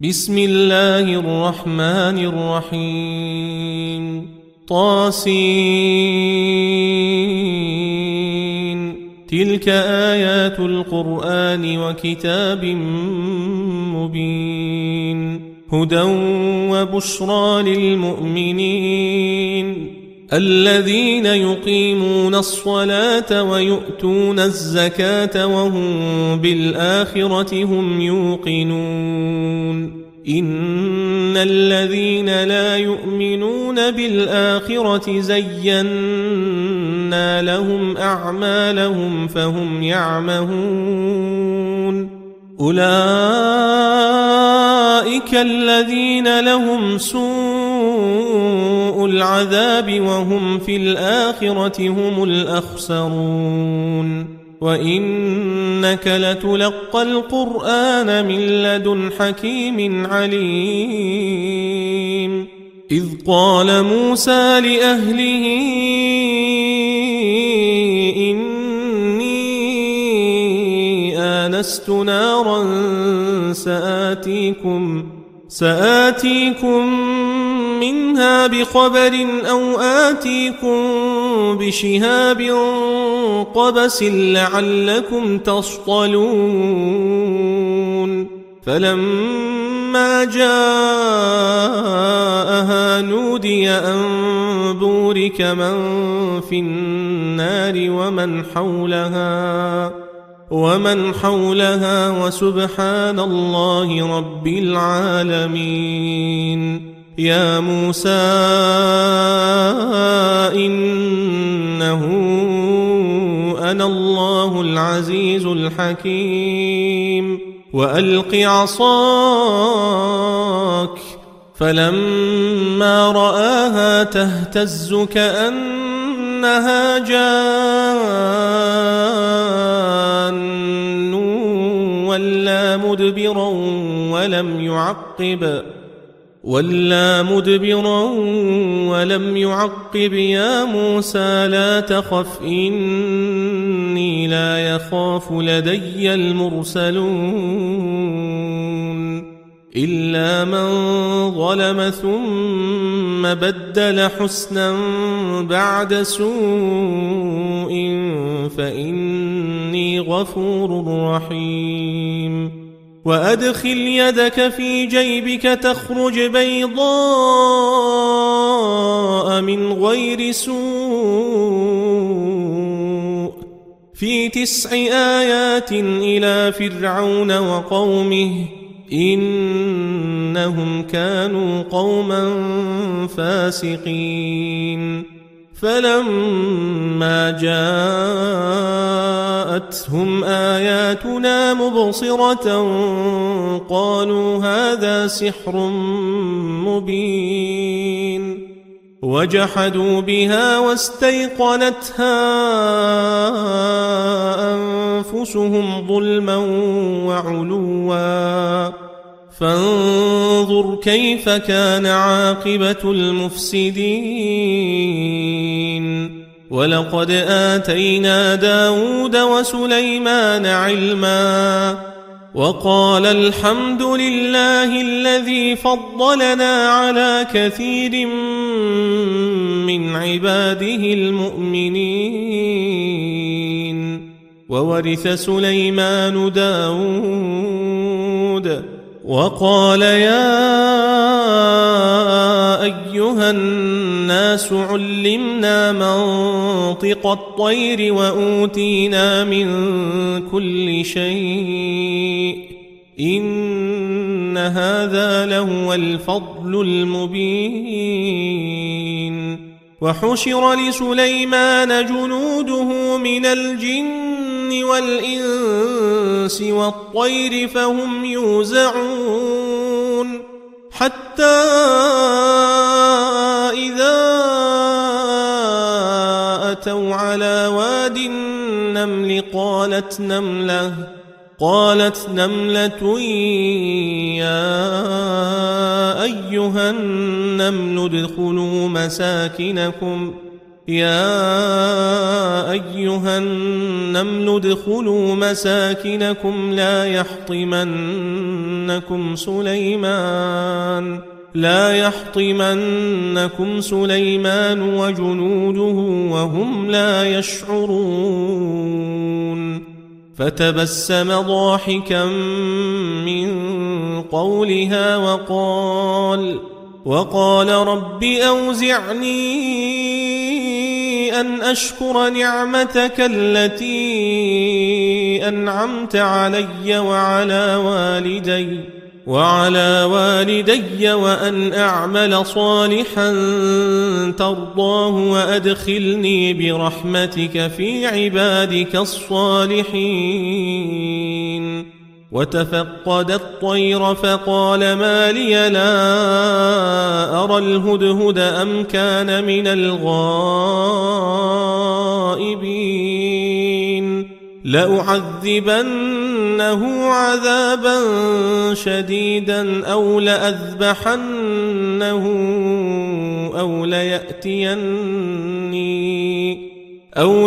بسم الله الرحمن الرحيم طاسين تلك آيات القرآن وكتاب مبين هدى وبشرى للمؤمنين الذين يقيمون الصلاة ويؤتون الزكاة وهم بالآخرة هم يوقنون إن الذين لا يؤمنون بالآخرة زينا لهم أعمالهم فهم يعمهون أولئك الذين لهم سوء العذاب وهم في الآخرة هم الأخسرون وإنك لتلقى القرآن من لدن حكيم عليم إذ قال موسى لأهله إني آنست نارا سآتيكم منها بخبر أو آتيكم بشهاب قبس لعلكم تصطلون فلما جاءها نودي أن بورك من في النار ومن حولها وسبحان الله رب العالمين يا موسى إنه أنا الله العزيز الحكيم وألق عصاك فلما رآها تهتز كأنها جان ولا مدبرا ولم يعقب يا موسى لا تخف إني لا يخاف لدي المرسلون إلا من ظلم ثم بدل حسنا بعد سوء فإني غفور رحيم وأدخل يدك في جيبك تخرج بيضاء من غير سوء في 9 آيات إلى فرعون وقومه إنهم كانوا قوما فاسقين فلما جاءتهم آياتنا مبصرة قالوا هذا سحر مبين وجحدوا بها واستيقنتها أنفسهم ظلما وعلوا فانظر كيف كان عاقبة المفسدين ولقد آتينا داود وسليمان علما وقال الحمد لله الذي فضلنا على كثير من عباده المؤمنين وورث سليمان داود وقال يا أيها الناس علمنا منطق الطير وأوتينا من كل شيء إن هذا لهو الفضل المبين وحشر لسليمان جنوده من الجن والإنس والطير فهم يوزعون حتى إذا أتوا على واد النمل قالت نملة يا أيها النمل ادخلوا مساكنكم يا أيها النمل ادخلوا مساكنكم لا يحطمنكم سليمان وجنوده وهم لا يشعرون فتبسم ضاحكا من قولها وقال رب أوزعني أن أشكر نعمتك التي أنعمت علي وعلى والدي وأن أعمل صالحا ترضاه وأدخلني برحمتك في عبادك الصالحين وتفقد الطير فقال ما لي لا أرى الهدهد أم كان من الغائبين لأعذبنه عذابا شديدا أو لأذبحنه أو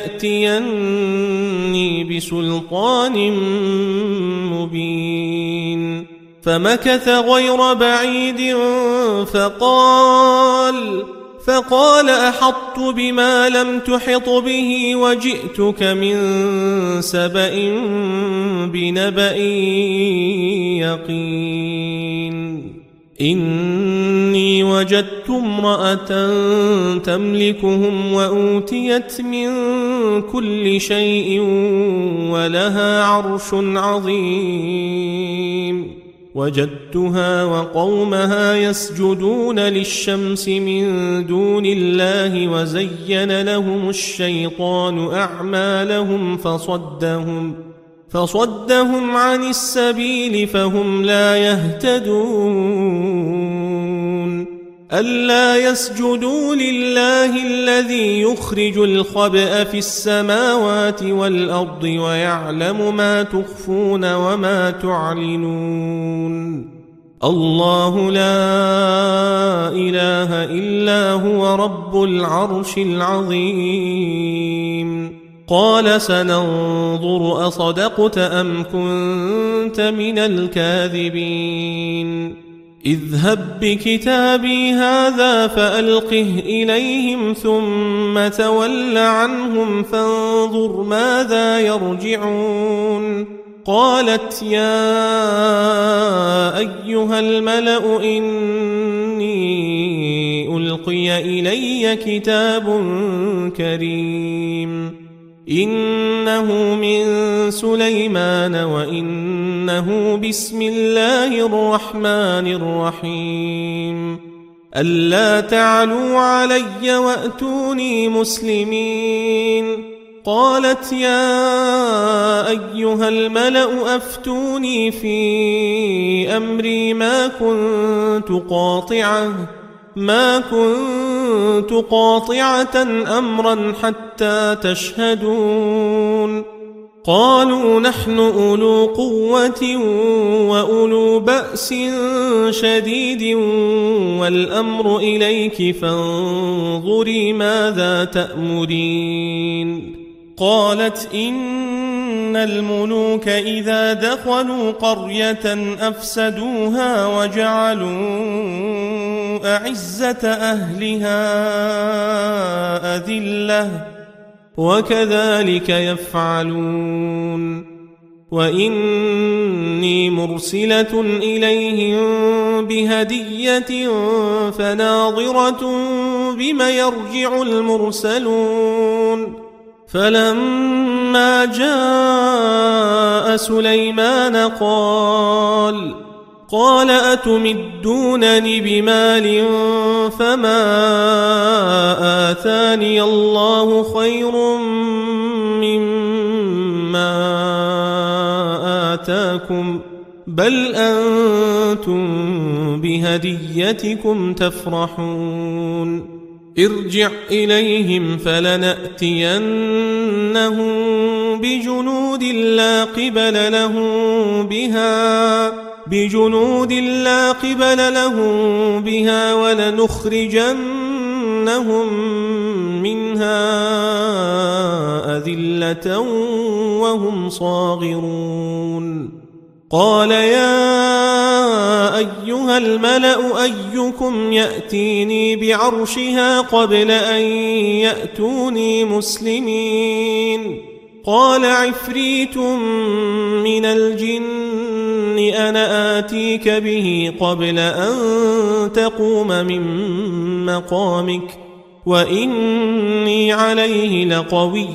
ليأتيني بسلطان مبين فمكث غير بعيد فقال أحطت بما لم تحط به وجئتك من سبأ بنبأ يقين إني وجدت امرأة تملكهم وأوتيت من كل شيء ولها عرش عظيم وجدتها وقومها يسجدون للشمس من دون الله وزين لهم الشيطان أعمالهم فصدهم عن السبيل فهم لا يهتدون ألا يسجدوا لله الذي يخرج الخبأ في السماوات والأرض ويعلم ما تخفون وما تعلنون الله لا إله إلا هو رب العرش العظيم قال سننظر أصدقت أم كنت من الكاذبين اذهب بكتابي هذا فألقه إليهم ثم تول عنهم فانظر ماذا يرجعون قالت يا أيها الملأ إني ألقي إلي كتاب كريم إنه من سليمان وإنه بسم الله الرحمن الرحيم ألا تعلوا علي وأتوني مسلمين قالت يا أيها الملأ أفتوني في أمري ما كنت قاطعة أمرا حتى تشهدون قالوا نحن أولو قوة وأولو بأس شديد والأمر إليك فانظري ماذا تأمرين قالت إن الملوك إذا دخلوا قرية أفسدوها وجعلوا أعزة أهلها أذلة وكذلك يفعلون وإني مرسلة إليهم بهدية فناظرة بم يرجع المرسلون فلما جاء سليمان قال أتمدونني بمال فما آتاني الله خير مما آتاكم بل أنتم بهديتكم تفرحون ارجع إليهم فلنأتينهم بجنود لا قبل لهم بها ولنخرجنهم لنسكننهم منها أذلة وهم صاغرون قال يا أيها الملأ أيكم يأتيني بعرشها قبل أن يأتوني مسلمين قال عفريت من الجن أنا آتيك به قبل أن تقوم من مقامك وإني عليه لقوي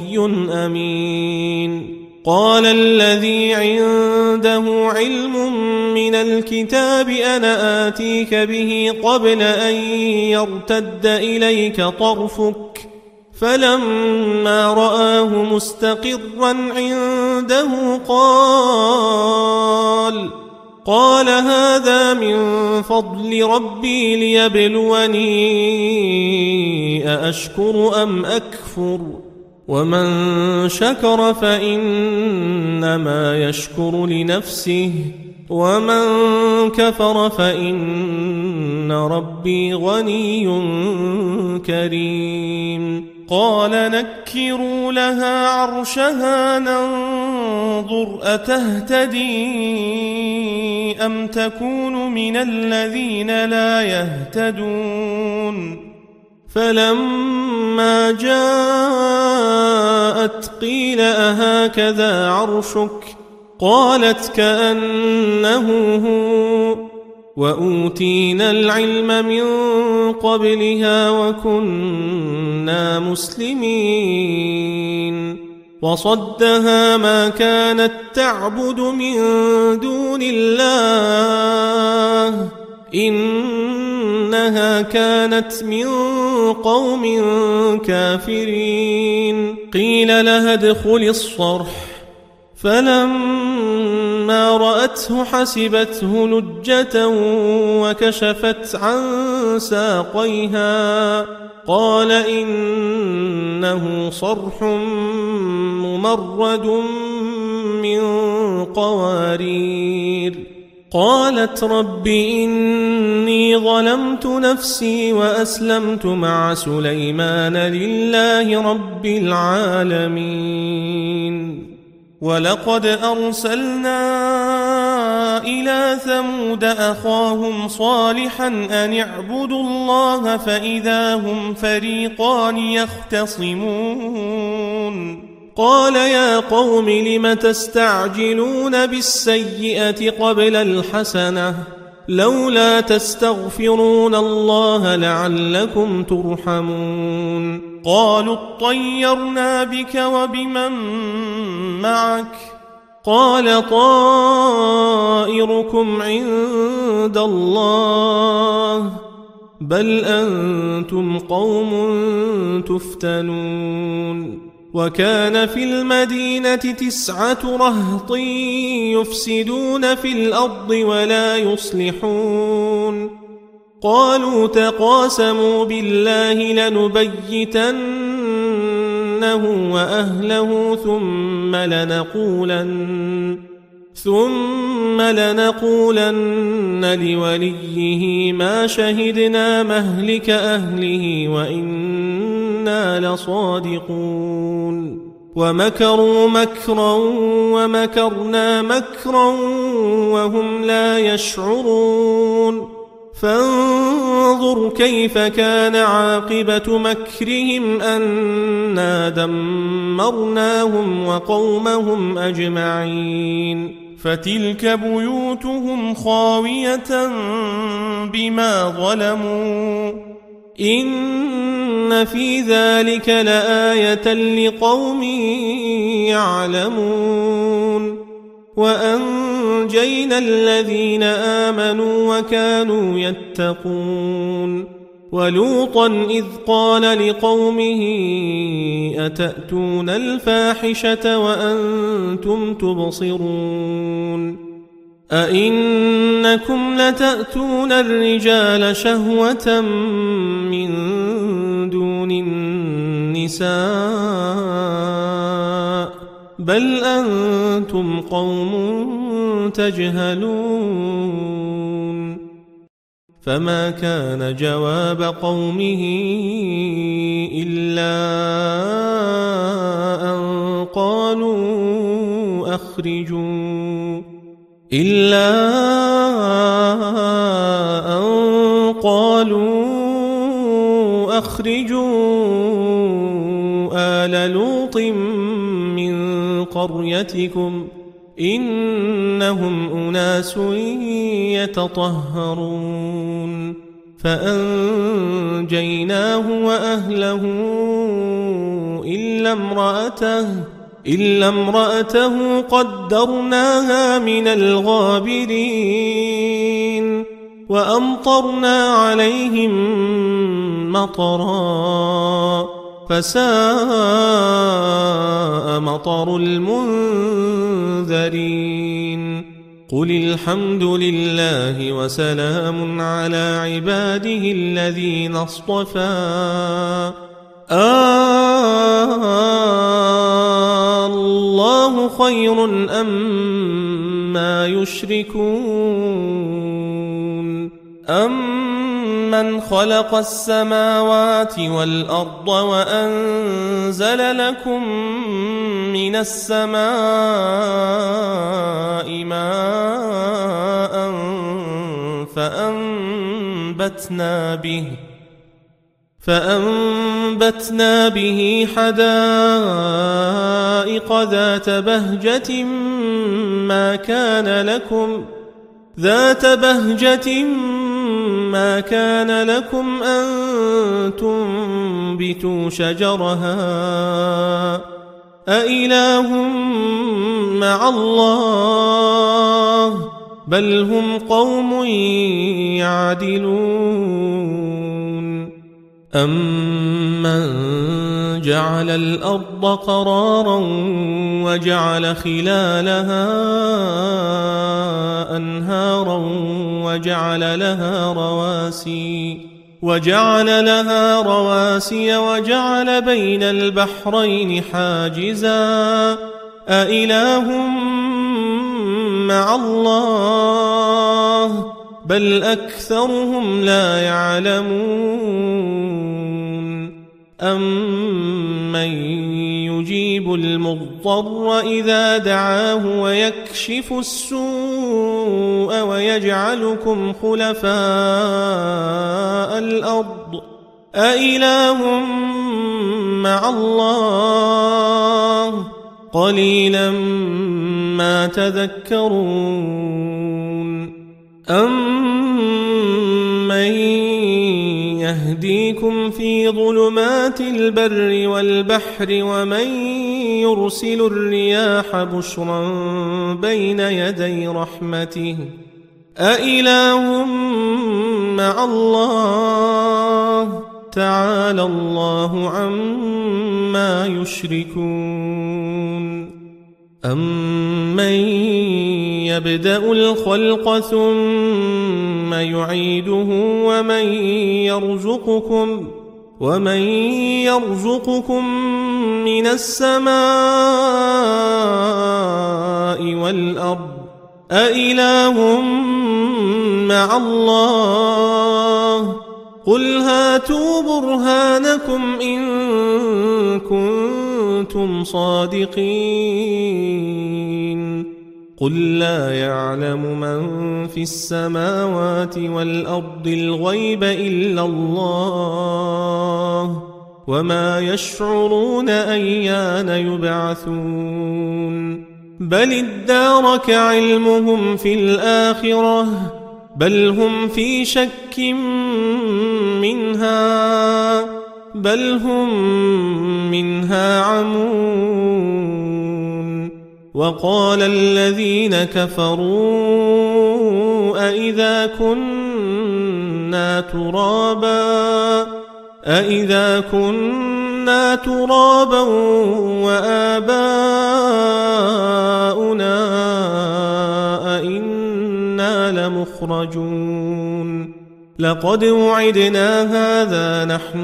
أمين قال الذي عنده علم من الكتاب أنا آتيك به قبل أن يرتد إليك طرفك فلما رآه مستقرا عنده قال هذا من فضل ربي ليبلوني أأشكر أم أكفر ومن شكر فإنما يشكر لنفسه ومن كفر فإن ربي غني كريم قال نكروا لها عرشها ننظر أتهتدي أم تكون من الذين لا يهتدون فلما جاءت قيل أهكذا عرشك قالت كأنه هو وأوتينا العلم من قبلها وكنا مسلمين وصدها ما كانت تعبد من دون الله إنها كانت من قوم كافرين قيل لها ادخل الصرح فلما رأته حسبته لجة وكشفت عن ساقيها قال إنه صرح ممرد من قوارير قالت رب إني ظلمت نفسي وأسلمت مع سليمان لله رب العالمين ولقد أرسلنا إلى ثمود أخاهم صالحا أن اعبدوا الله فإذا هم فريقان يختصمون قال يا قوم لم تستعجلون بالسيئة قبل الحسنة لولا تستغفرون الله لعلكم ترحمون قالوا اطيرنا بك وبمن معك قال طائركم عند الله بل أنتم قوم تفتنون وكان في المدينة 9 رهط يفسدون في الأرض ولا يصلحون قالوا تقاسموا بالله لنبيتنه وأهله ثم لنقولن لوليه ما شهدنا مهلك أهله وإنا لصادقون ومكروا مكرا ومكرنا مكرا وهم لا يشعرون فانظر كيف كان عاقبة مكرهم أنا دمرناهم وقومهم أجمعين فتلك بيوتهم خاوية بما ظلموا إن في ذلك لآية لقوم يعلمون وأنجينا الذين آمنوا وكانوا يتقون ولوطا إذ قال لقومه أتأتون الفاحشة وأنتم تبصرون أئنكم لتأتون الرجال شهوة من دون النساء بل أنتم قوم تجهلون فما كان جواب قومه إلا أن قالوا أخرجوا آل لوط من قريتكم إنهم أناس يتطهرون فأنجيناه وأهله إلا امرأته قدرناها من الغابرين وأمطرنا عليهم مطرا فساء مطر المنذرين قل الحمد لله وسلام على عباده الذين اصطفى الله خير أما يشركون أمن خلق السماوات والأرض وأنزل لكم من السماء ماء فأنبتنا به حدائق ذات بهجة ما كان لكم أن تنبتوا شجرها أإله مع الله بل هم قوم يعدلون أمن جعل الأرض قرارا وجعل خلالها أنهارا وجعل لها رواسي وجعل بين البحرين حاجزا أإله مع الله بل أكثرهم لا يعلمون أمن يجيب المضطر إذا دعاه ويكشف السوء ويجعلكم خلفاء الأرض أإله مع الله قليلا ما تذكرون أمن يهديكم في ظلمات البر والبحر ومن يرسل الرياح بشرا بين يدي رحمته أإله مع الله تعالى الله عما يشركون أمن يبدأ الخلق ثم يعيده ومن يرزقكم من السماء والأرض أإله مع الله قل هاتوا برهانكم إن كنتم صادقين قل لا يعلم من في السماوات والأرض الغيب إلا الله وما يشعرون أيان يبعثون بل ادارك علمهم في الآخرة بل هم في شك منها بل هم منها عمون وقال الذين كفروا أإذا كنا ترابا وآباؤنا أئنا لمخرجون لقد وعدنا هذا نحن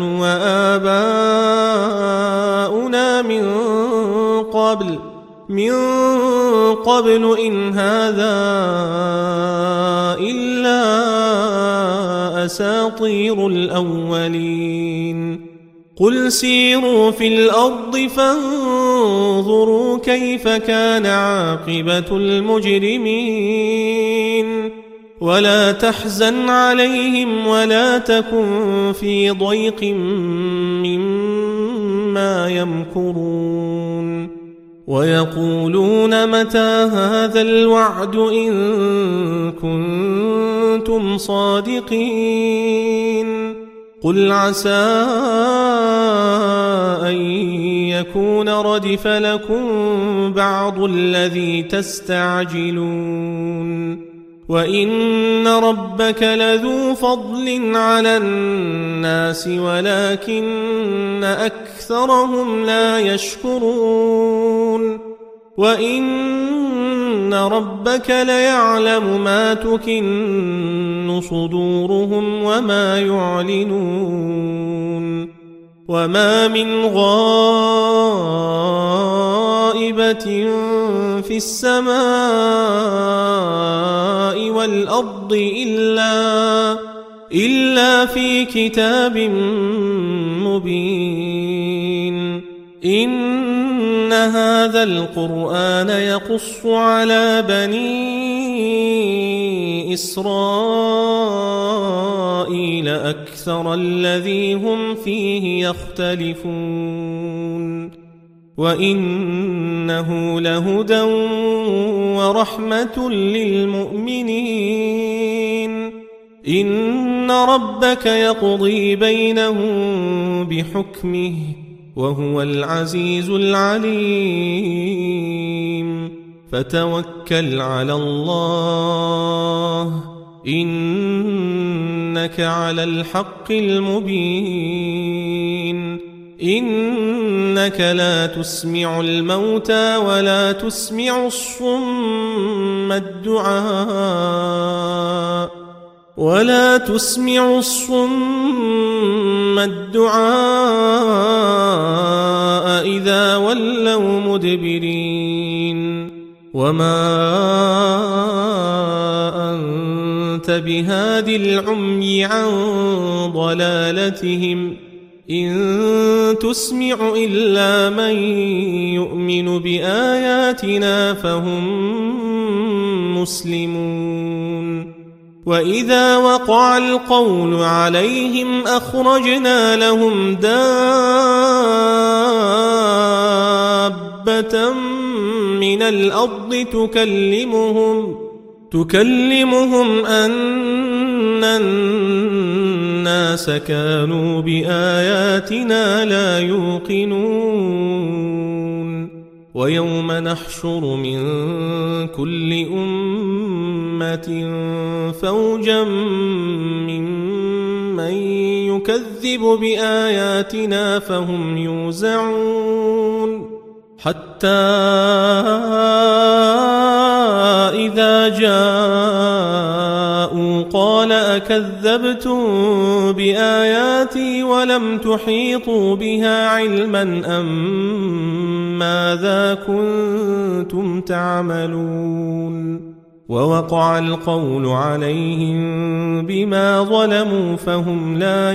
وآباؤنا من قبل إن هذا إلا أساطير الأولين قل سيروا في الأرض فانظروا كيف كان عاقبة المجرمين ولا تحزن عليهم ولا تكن في ضيق مما يمكرون ويقولون متى هذا الوعد إن كنتم صادقين قل عسى أن يكون ردف لكم بعض الذي تستعجلون وإن ربك لذو فضل على الناس ولكن أكثرهم لا يشكرون وإن ربك ليعلم ما تكن صدورهم وما يعلنون وما من غائبة في السماء والأرض إلا في كتاب مبين إن هذا القرآن يقص على بني إسرائيل أكثر الذي هم فيه يختلفون وإنه لهدى ورحمة للمؤمنين إن ربك يقضي بينهم بحكمه وهو العزيز العليم فتوكل على الله إنك على الحق المبين إنك لا تسمع الموتى ولا تسمع الصم الدعاء إذا ولوا مدبرين وما أنت بهاد العمي عن ضلالتهم إن تسمع إلا من يؤمن بآياتنا فهم مسلمون وإذا وقع القول عليهم أخرجنا لهم دابة من الأرض تكلمهم أن الناس كانوا بآياتنا لا يوقنون ويوم نحشر من كل أمة فوجا ممن يكذب بآياتنا فهم يوزعون حتى إذا جاءوا قال أكذبتم بآياتي ولم تحيطوا بها علما أم ماذا كنتم تعملون ووقع القول عليهم بما ظلموا فهم لا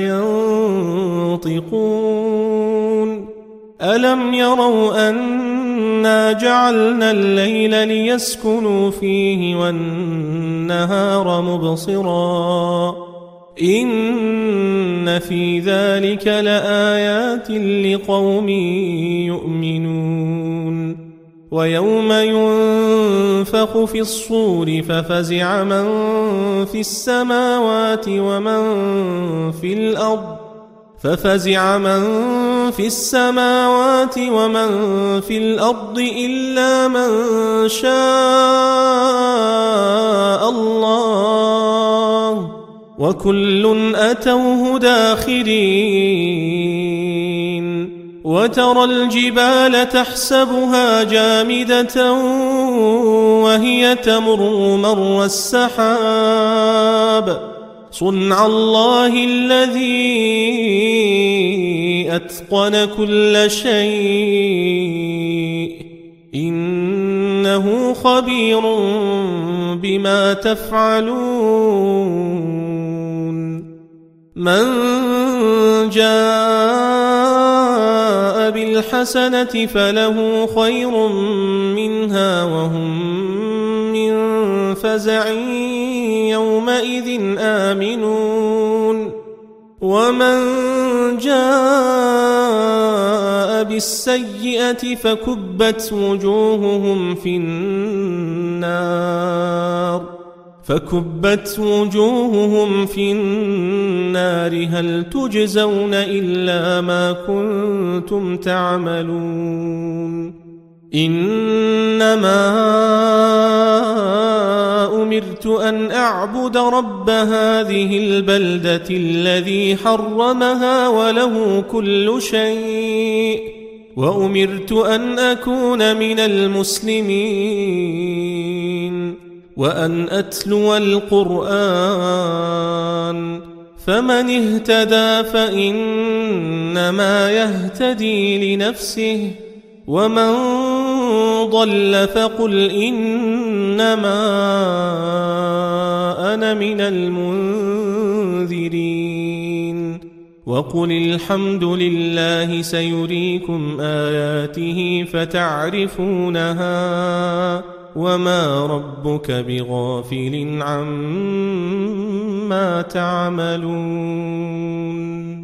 ينطقون ألم يروا أنا جعلنا الليل ليسكنوا فيه والنهار مبصرا إن في ذلك لآيات لقوم يؤمنون ويوم ينفخ في الصور ففزع من في السماوات ومن في الأرض إلا من شاء الله وكل أتوه داخرين وترى الجبال تحسبها جامدة وهي تمر مر السحاب صنع الله الذي أتقن كل شيء إنه خبير بما تفعلون من جاء بالحسنة فله خير منها وهم من فزع يومئذ آمنون ومن جاء بالسيئة فكبت وجوههم في النار هل تجزون إلا ما كنتم تعملون إنما أمرت أن أعبد رب هذه البلدة الذي حرمها وله كل شيء وأمرت أن أكون من المسلمين وأن أتلو القرآن فمن اهتدى فإنما يهتدي لنفسه ومن ضل فقل إنما أنا من المنذرين وقل الحمد لله سيريكم آياته فتعرفونها وما ربك بغافل عما تعملون